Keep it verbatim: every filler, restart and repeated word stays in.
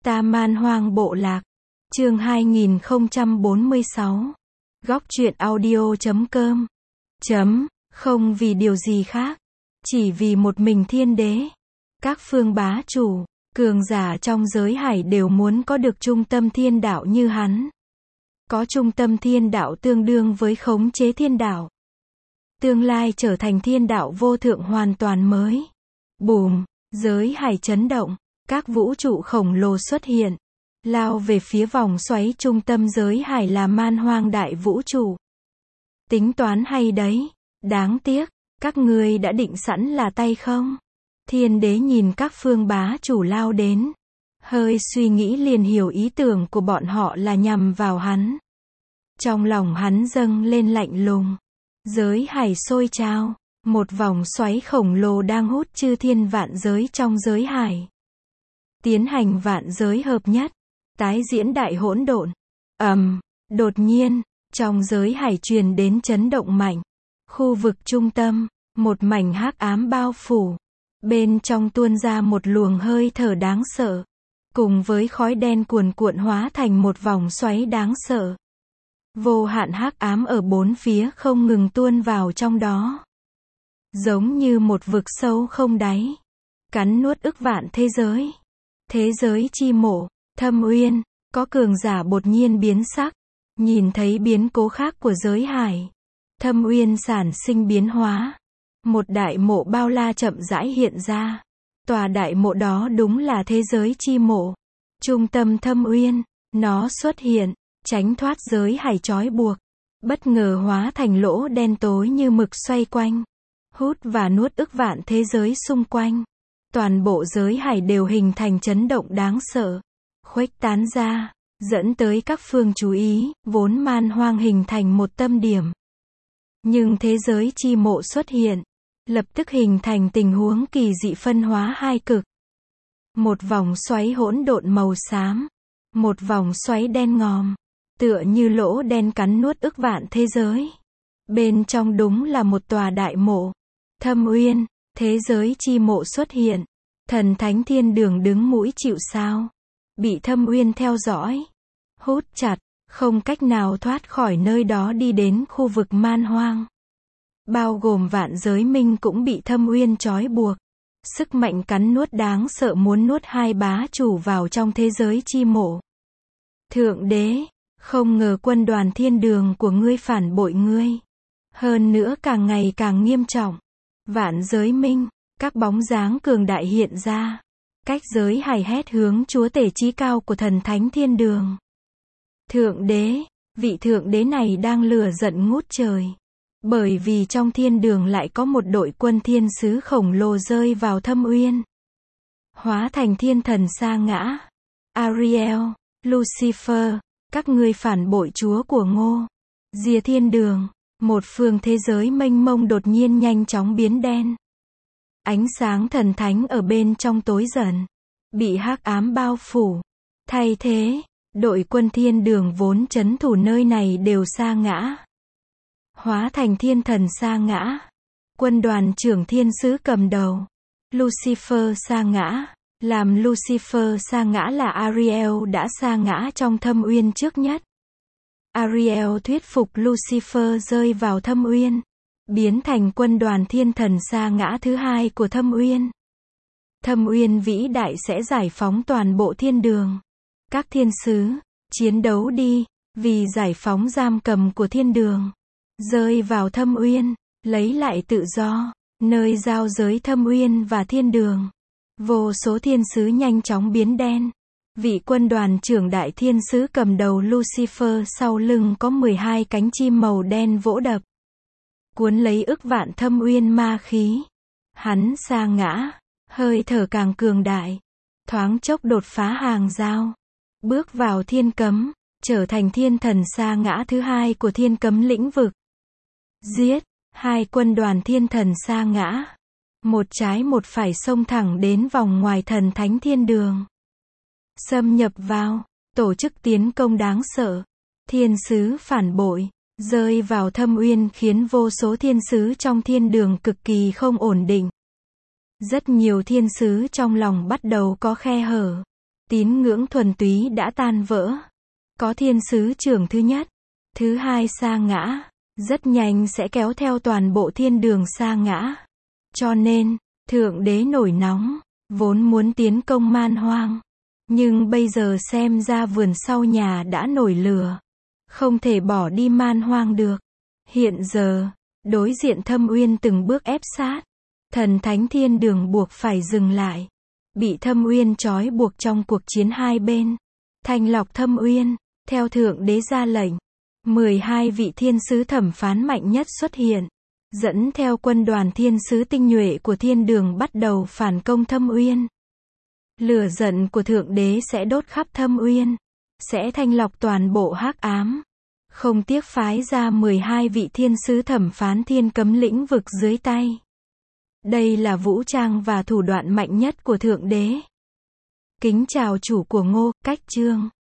Ta Man Hoang Bộ Lạc. Chương hai nghìn không trăm bốn mươi sáu. Góc truyện audio chấm com. Chấm, không vì điều gì khác. Chỉ vì một mình thiên đế. Các phương bá chủ, cường giả trong giới hải đều muốn có được trung tâm thiên đạo như hắn. Có trung tâm thiên đạo tương đương với khống chế thiên đạo. Tương lai trở thành thiên đạo vô thượng hoàn toàn mới. Bùm, giới hải chấn động, các vũ trụ khổng lồ xuất hiện, lao về phía vòng xoáy trung tâm giới hải là Man Hoang đại vũ trụ. Tính toán hay đấy, đáng tiếc, các ngươi đã định sẵn là tay không? Thiên đế nhìn các phương bá chủ lao đến, hơi suy nghĩ liền hiểu ý tưởng của bọn họ là nhằm vào hắn. Trong lòng hắn dâng lên lạnh lùng. Giới hải sôi trào, một vòng xoáy khổng lồ đang hút chư thiên vạn giới trong giới hải. Tiến hành vạn giới hợp nhất, tái diễn đại hỗn độn. Ầm, um, đột nhiên, trong giới hải truyền đến chấn động mạnh. Khu vực trung tâm, một mảnh hắc ám bao phủ. Bên trong tuôn ra một luồng hơi thở đáng sợ, cùng với khói đen cuồn cuộn hóa thành một vòng xoáy đáng sợ. Vô hạn hắc ám ở bốn phía không ngừng tuôn vào trong đó. Giống như một vực sâu không đáy, cắn nuốt ức vạn thế giới. Thế giới chi mộ, Thâm Uyên, có cường giả đột nhiên biến sắc, nhìn thấy biến cố khác của giới hải. Thâm Uyên sản sinh biến hóa. Một đại mộ bao la chậm rãi hiện ra. Tòa đại mộ đó đúng là thế giới chi mộ. Trung tâm Thâm Uyên, nó xuất hiện, tránh thoát giới hải trói buộc. Bất ngờ hóa thành lỗ đen tối như mực xoay quanh. Hút và nuốt ức vạn thế giới xung quanh. Toàn bộ giới hải đều hình thành chấn động đáng sợ. Khuếch tán ra, dẫn tới các phương chú ý, vốn Man Hoang hình thành một tâm điểm. Nhưng thế giới chi mộ xuất hiện, lập tức hình thành tình huống kỳ dị phân hóa hai cực. Một vòng xoáy hỗn độn màu xám, một vòng xoáy đen ngòm, tựa như lỗ đen cắn nuốt ức vạn thế giới. Bên trong đúng là một tòa đại mộ. Thâm Uyên, thế giới chi mộ xuất hiện. Thần thánh thiên đường đứng mũi chịu sào, bị Thâm Uyên theo dõi, hút chặt, không cách nào thoát khỏi nơi đó đi đến khu vực Man Hoang. Bao gồm vạn giới minh cũng bị Thâm Uyên trói buộc. Sức mạnh cắn nuốt đáng sợ muốn nuốt hai bá chủ vào trong thế giới chi mộ. Thượng đế, không ngờ quân đoàn thiên đường của ngươi phản bội ngươi. Hơn nữa càng ngày càng nghiêm trọng. Vạn giới minh, các bóng dáng cường đại hiện ra. Cách giới hải hét hướng chúa tể chí cao của thần thánh thiên đường. Thượng đế, vị thượng đế này đang lửa giận ngút trời. Bởi vì trong thiên đường lại có một đội quân thiên sứ khổng lồ rơi vào Thâm Uyên. Hóa thành thiên thần sa ngã. Ariel, Lucifer, các ngươi phản bội chúa của Ngô. Rìa thiên đường, một phương thế giới mênh mông đột nhiên nhanh chóng biến đen. Ánh sáng thần thánh ở bên trong tối dần, bị hắc ám bao phủ. Thay thế, đội quân thiên đường vốn trấn thủ nơi này đều sa ngã. Hóa thành thiên thần sa ngã. Quân đoàn trưởng thiên sứ cầm đầu. Lucifer sa ngã. Làm Lucifer sa ngã là Ariel đã sa ngã trong Thâm Uyên trước nhất. Ariel thuyết phục Lucifer rơi vào Thâm Uyên, biến thành quân đoàn thiên thần sa ngã thứ hai của Thâm Uyên. Thâm Uyên vĩ đại sẽ giải phóng toàn bộ thiên đường. Các thiên sứ, chiến đấu đi, vì giải phóng giam cầm của thiên đường. Rơi vào Thâm Uyên, lấy lại tự do, nơi giao giới Thâm Uyên và thiên đường. Vô số thiên sứ nhanh chóng biến đen. Vị quân đoàn trưởng đại thiên sứ cầm đầu Lucifer sau lưng có mười hai cánh chim màu đen vỗ đập. Cuốn lấy ức vạn Thâm Uyên ma khí. Hắn sa ngã, hơi thở càng cường đại. Thoáng chốc đột phá hàng rào. Bước vào thiên cấm, trở thành thiên thần sa ngã thứ hai của thiên cấm lĩnh vực. Giết, hai quân đoàn thiên thần sa ngã. Một trái một phải xông thẳng đến vòng ngoài thần thánh thiên đường. Xâm nhập vào, tổ chức tiến công đáng sợ. Thiên sứ phản bội, rơi vào Thâm Uyên khiến vô số thiên sứ trong thiên đường cực kỳ không ổn định. Rất nhiều thiên sứ trong lòng bắt đầu có khe hở. Tín ngưỡng thuần túy đã tan vỡ. Có thiên sứ trưởng thứ nhất, thứ hai sa ngã, rất nhanh sẽ kéo theo toàn bộ thiên đường sa ngã. Cho nên, Thượng Đế nổi nóng, vốn muốn tiến công man hoang. Nhưng bây giờ xem ra vườn sau nhà đã nổi lửa. Không thể bỏ đi man hoang được. Hiện giờ, đối diện Thâm Uyên từng bước ép sát. Thần thánh thiên đường buộc phải dừng lại. Bị Thâm Uyên trói buộc trong cuộc chiến hai bên. Thanh lọc Thâm Uyên, theo Thượng Đế ra lệnh. mười hai vị thiên sứ thẩm phán mạnh nhất xuất hiện. Dẫn theo quân đoàn thiên sứ tinh nhuệ của thiên đường bắt đầu phản công Thâm Uyên. Lửa giận của Thượng Đế sẽ đốt khắp Thâm Uyên. Sẽ thanh lọc toàn bộ hắc ám. Không tiếc phái ra mười hai vị thiên sứ thẩm phán thiên cấm lĩnh vực dưới tay. Đây là vũ trang và thủ đoạn mạnh nhất của Thượng Đế. Kính chào chủ của Ngô, Cách Chương.